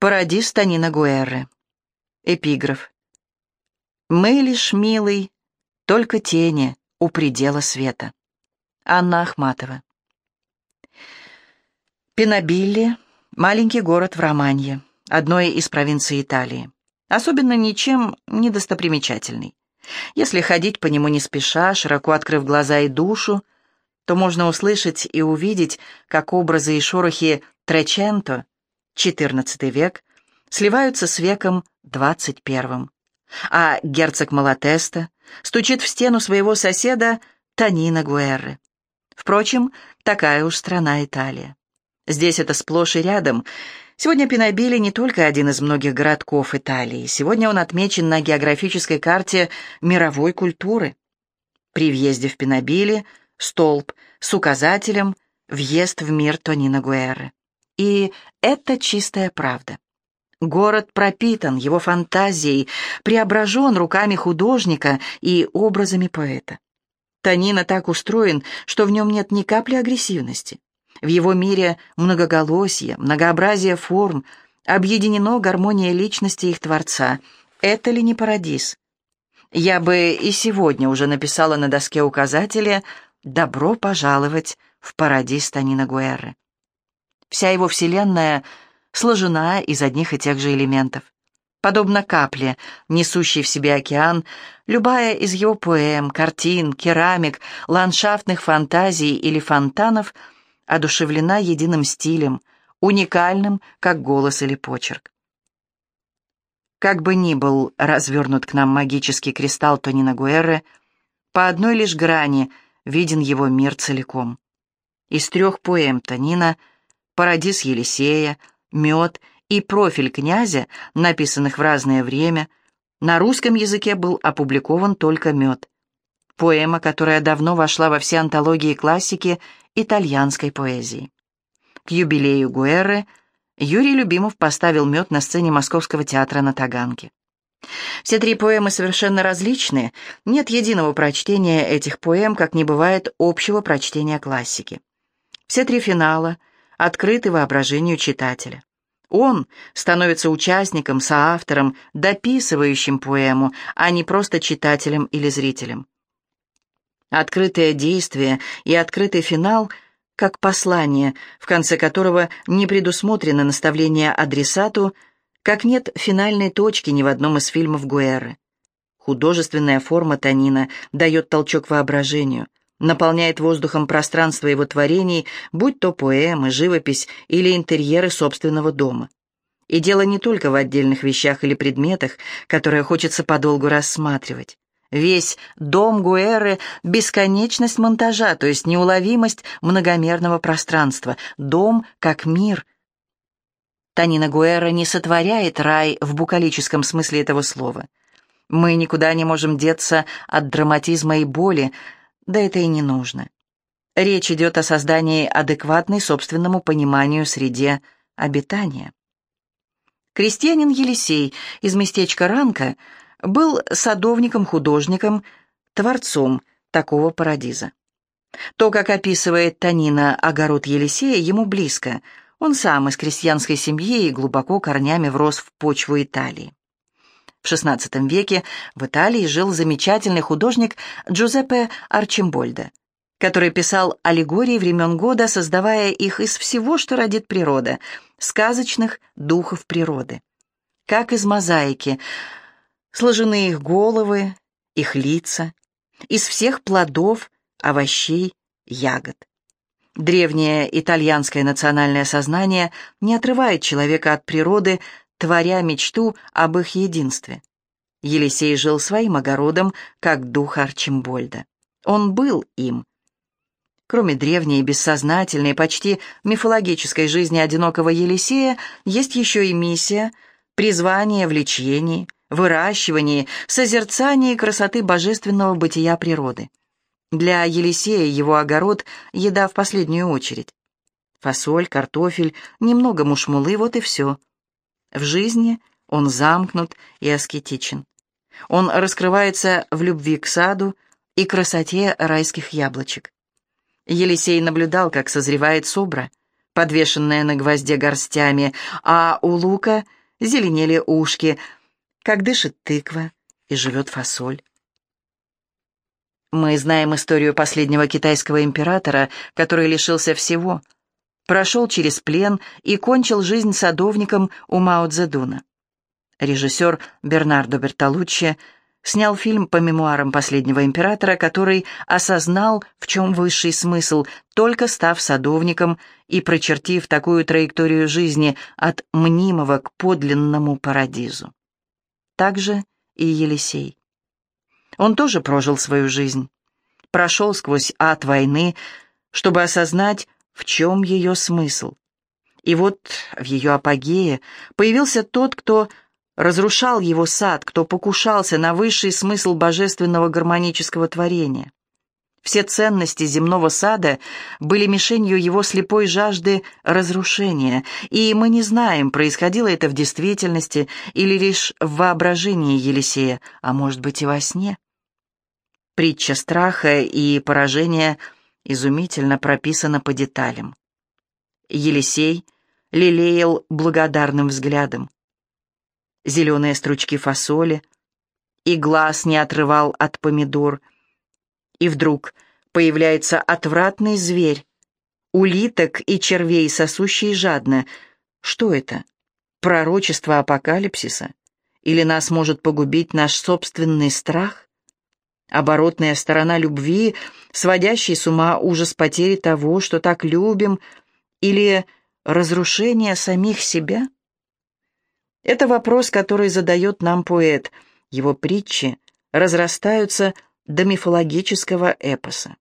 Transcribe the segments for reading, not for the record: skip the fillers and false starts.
Парадис Тонина Гуэрры. Эпиграф. «Мы лишь, милый, только тени у предела света». Анна Ахматова. Пинабилли — маленький город в Романье, одной из провинций Италии. Особенно ничем не достопримечательный. Если ходить по нему не спеша, широко открыв глаза и душу, то можно услышать и увидеть, как образы и шорохи Треченто, XIV век, сливаются с веком XXI. А герцог Малатеста стучит в стену своего соседа Тонина Гуэрры. Впрочем, такая уж страна Италия. Здесь это сплошь и рядом. Сегодня Пинабилли не только один из многих городков Италии. Сегодня он отмечен на географической карте мировой культуры. При въезде в Пинабилли столб с указателем «Въезд в мир Тонина Гуэрры». И это чистая правда. Город пропитан его фантазией, преображен руками художника и образами поэта. Тонина так устроен, что в нем нет ни капли агрессивности. В его мире многоголосие, многообразие форм, объединено гармония личности их творца. Это ли не парадиз? Я бы и сегодня уже написала на доске указателя «Добро пожаловать в парадиз Тонина Гуэрры». Вся его вселенная сложена из одних и тех же элементов. Подобно капле, несущей в себе океан, любая из его поэм, картин, керамик, ландшафтных фантазий или фонтанов одушевлена единым стилем, уникальным, как голос или почерк. Как бы ни был развернут к нам магический кристалл Тонина Гуэрры, по одной лишь грани виден его мир целиком. Из 3 поэм Тонина «Парадиз Елисея», «Мед» и «Профиль князя», написанных в разное время, на русском языке был опубликован только «Мед». Поэма, которая давно вошла во все антологии классики итальянской поэзии. К юбилею Гуэрры Юрий Любимов поставил «Мед» на сцене Московского театра на Таганке. Все 3 поэмы совершенно различны, нет единого прочтения этих поэм, как не бывает общего прочтения классики. Все 3 финала открыты воображению читателя. Он становится участником, соавтором, дописывающим поэму, а не просто читателем или зрителем. Открытое действие и открытый финал, как послание, в конце которого не предусмотрено наставление адресату, как нет финальной точки ни в одном из фильмов Гуэрры. Художественная форма Тонина дает толчок воображению, наполняет воздухом пространство его творений, будь то поэмы, живопись или интерьеры собственного дома. И дело не только в отдельных вещах или предметах, которые хочется подолгу рассматривать. Весь дом Гуэрры — бесконечность монтажа, то есть неуловимость многомерного пространства. Дом как мир. Тонина Гуэрра не сотворяет рай в букалическом смысле этого слова. Мы никуда не можем деться от драматизма и боли, да это и не нужно. Речь идет о создании адекватной собственному пониманию среде обитания. Крестьянин Елисей из местечка Ранка был садовником-художником, творцом такого парадиза. То, как описывает Тонина огород Елисея, ему близко. Он сам из крестьянской семьи и глубоко корнями врос в почву Италии. В XVI веке в Италии жил замечательный художник Джузеппе Арчимбольдо, который писал аллегории времен года, создавая их из всего, что родит природа, сказочных духов природы. Как из мозаики сложены их головы, их лица, из всех плодов, овощей, ягод. Древнее итальянское национальное сознание не отрывает человека от природы, творя мечту об их единстве. Елисей жил своим огородом, как дух Арчимбольда. Он был им. Кроме древней, бессознательной, почти мифологической жизни одинокого Елисея, есть еще и миссия, призвание в лечении, выращивании, созерцании красоты божественного бытия природы. Для Елисея его огород — еда в последнюю очередь. Фасоль, картофель, немного мушмулы — вот и все. В жизни он замкнут и аскетичен. Он раскрывается в любви к саду и красоте райских яблочек. Елисей наблюдал, как созревает собра, подвешенная на гвозде горстями, а у лука зеленели ушки, как дышит тыква и живет фасоль. Мы знаем историю последнего китайского императора, который лишился всего, прошел через плен и кончил жизнь садовником у Мао Цзэдуна. Режиссер Бернардо Бертолуччи снял фильм по мемуарам последнего императора, который осознал, в чем высший смысл, только став садовником и прочертив такую траекторию жизни от мнимого к подлинному парадизу. Так же и Елисей. Он тоже прожил свою жизнь, прошел сквозь ад войны, чтобы осознать, в чем ее смысл. И вот в ее апогее появился тот, кто разрушал его сад, кто покушался на высший смысл божественного гармонического творения. Все ценности земного сада были мишенью его слепой жажды разрушения, и мы не знаем, происходило это в действительности или лишь в воображении Елисея, а может быть и во сне. Притча страха и поражения изумительно прописана по деталям. Елисей лелеял благодарным взглядом зеленые стручки фасоли, и глаз не отрывал от помидор. И вдруг появляется отвратный зверь, улиток и червей, сосущий жадно. Что это? Пророчество апокалипсиса? Или нас может погубить наш собственный страх? Оборотная сторона любви, сводящий с ума ужас потери того, что так любим, или разрушение самих себя? Это вопрос, который задает нам поэт. Его притчи разрастаются до мифологического эпоса.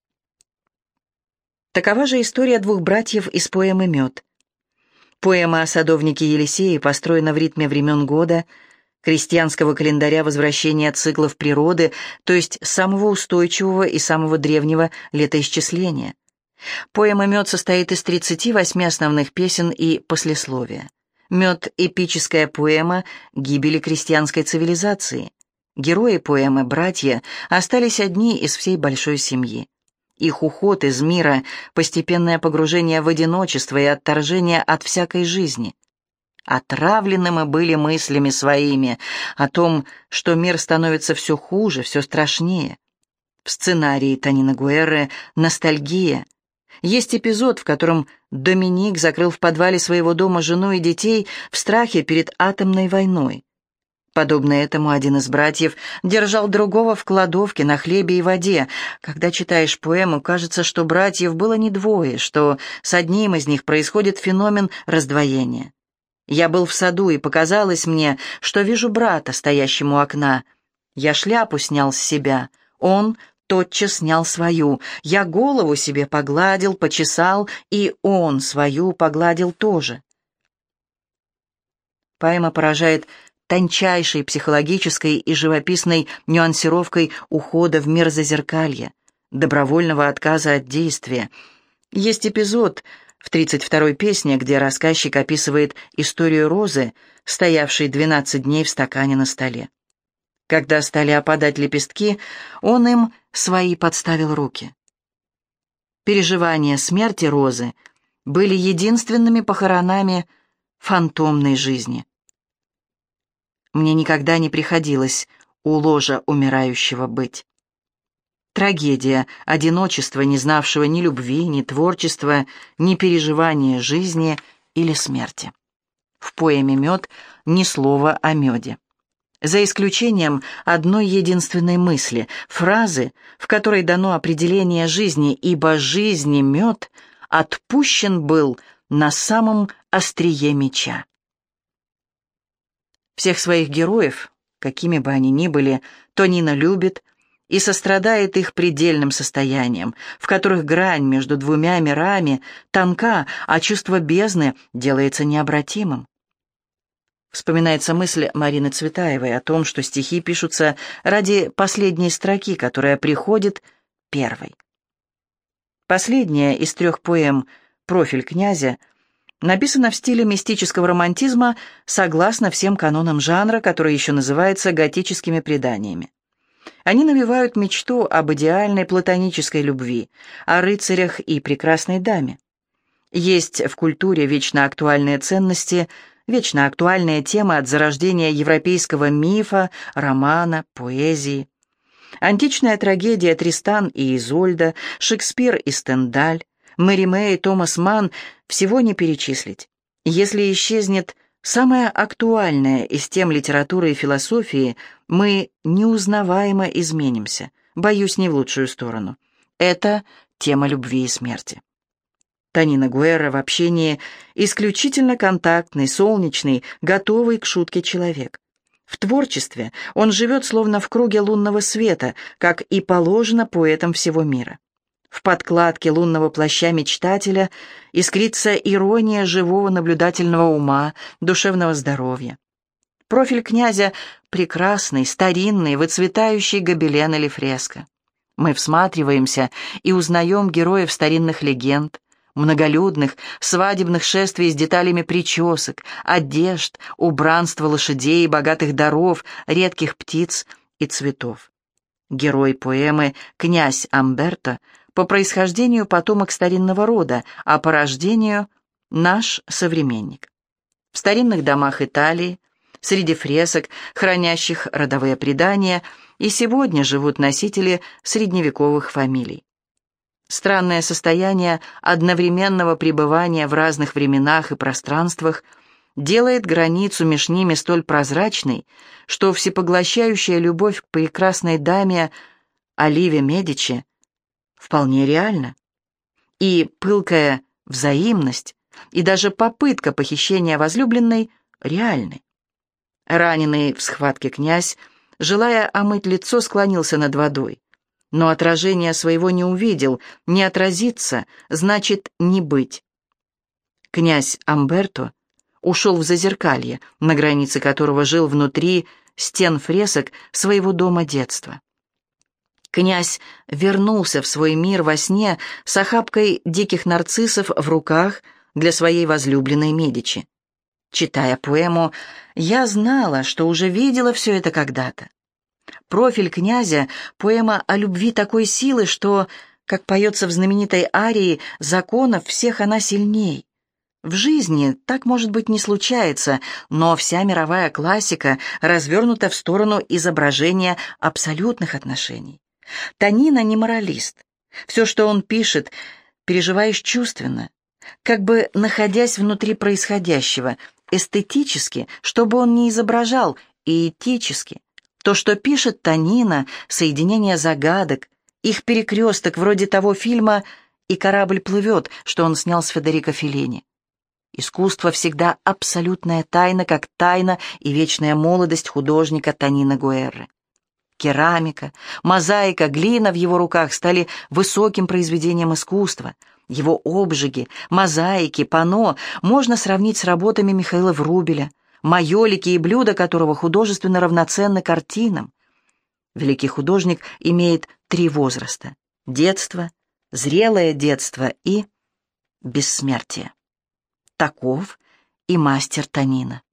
Такова же история двух братьев из поэмы «Мед». Поэма о садовнике Елисее построена в ритме времен года, крестьянского календаря возвращения циклов природы, то есть самого устойчивого и самого древнего летоисчисления. Поэма «Мед» состоит из 38 основных песен и послесловия. «Мед» — эпическая поэма гибели крестьянской цивилизации. Герои поэмы, братья, остались одни из всей большой семьи. Их уход из мира, постепенное погружение в одиночество и отторжение от всякой жизни. Отравлены мы были мыслями своими о том, что мир становится все хуже, все страшнее. В сценарии Тонина Гуэрры «Ностальгия» есть эпизод, в котором Доминик закрыл в подвале своего дома жену и детей в страхе перед атомной войной. Подобно этому один из братьев держал другого в кладовке на хлебе и воде. Когда читаешь поэму, кажется, что братьев было не двое, что с одним из них происходит феномен раздвоения. Я был в саду, и показалось мне, что вижу брата, стоящему у окна. Я шляпу снял с себя, он тотчас снял свою. Я голову себе погладил, почесал, и он свою погладил тоже. Поэма поражает тончайшей психологической и живописной нюансировкой ухода в мир зазеркалья, добровольного отказа от действия. Есть эпизод в 32-й песне, где рассказчик описывает историю розы, стоявшей 12 дней в стакане на столе. Когда стали опадать лепестки, он им свои подставил руки. Переживания смерти розы были единственными похоронами фантомной жизни. Мне никогда не приходилось у ложа умирающего быть. Трагедия одиночества, не знавшего ни любви, ни творчества, ни переживания жизни или смерти. В поэме «Мед» ни слова о меде. За исключением одной единственной мысли, фразы, в которой дано определение жизни, ибо жизни мед отпущен был на самом острие меча. Всех своих героев, какими бы они ни были, Тонина любит и сострадает их предельным состоянием, в которых грань между двумя мирами тонка, а чувство бездны делается необратимым. Вспоминается мысль Марины Цветаевой о том, что стихи пишутся ради последней строки, которая приходит первой. Последняя из 3 поэм «Профиль князя» написана в стиле мистического романтизма согласно всем канонам жанра, который еще называется готическими преданиями. Они навевают мечту об идеальной платонической любви, о рыцарях и прекрасной даме. Есть в культуре вечно актуальные ценности, вечно актуальные темы от зарождения европейского мифа, романа, поэзии. Античная трагедия «Тристан и Изольда», Шекспир и Стендаль, Мэри Мэй и Томас Манн — всего не перечислить. Если исчезнет самое актуальное из тем литературы и философии, мы неузнаваемо изменимся, боюсь, не в лучшую сторону. Это тема любви и смерти. Танина Гуэрра в общении исключительно контактный, солнечный, готовый к шутке человек. В творчестве он живет словно в круге лунного света, как и положено поэтам всего мира. В подкладке лунного плаща мечтателя искрится ирония живого наблюдательного ума, душевного здоровья. Профиль князя прекрасный, старинный, выцветающий гобелен или фреска. Мы всматриваемся и узнаем героев старинных легенд, многолюдных свадебных шествий с деталями причесок, одежд, убранства лошадей и богатых даров, редких птиц и цветов. Герой поэмы «Князь Амберто» по происхождению потомок старинного рода, а по рождению наш современник. В старинных домах Италии, среди фресок, хранящих родовые предания, и сегодня живут носители средневековых фамилий. Странное состояние одновременного пребывания в разных временах и пространствах делает границу между ними столь прозрачной, что всепоглощающая любовь к прекрасной даме Оливе Медичи вполне реальна. И пылкая взаимность, и даже попытка похищения возлюбленной реальны. Раненый в схватке князь, желая омыть лицо, склонился над водой. Но отражения своего не увидел, не отразиться значит не быть. Князь Амберто ушел в зазеркалье, на границе которого жил внутри стен фресок своего дома детства. Князь вернулся в свой мир во сне с охапкой диких нарциссов в руках для своей возлюбленной Медичи. Читая поэму, я знала, что уже видела все это когда-то. Профиль князя — поэма о любви такой силы, что, как поется в знаменитой арии, законов всех она сильней. В жизни так, может быть, не случается, но вся мировая классика развернута в сторону изображения абсолютных отношений. Танина не моралист. Все, что он пишет, переживаешь чувственно, как бы находясь внутри происходящего, эстетически, чтобы он не изображал, и этически. То, что пишет Танина, соединение загадок, их перекресток вроде того фильма «И корабль плывет», что он снял с Федерико Феллини. Искусство всегда абсолютная тайна, как тайна и вечная молодость художника Танина Гуэрры. Керамика, мозаика, глина в его руках стали высоким произведением искусства. Его обжиги, мозаики, панно можно сравнить с работами Михаила Врубеля, майолики и блюда которого художественно равноценны картинам. Великий художник имеет 3 возраста: детство, зрелое детство и бессмертие. Таков и мастер Танина.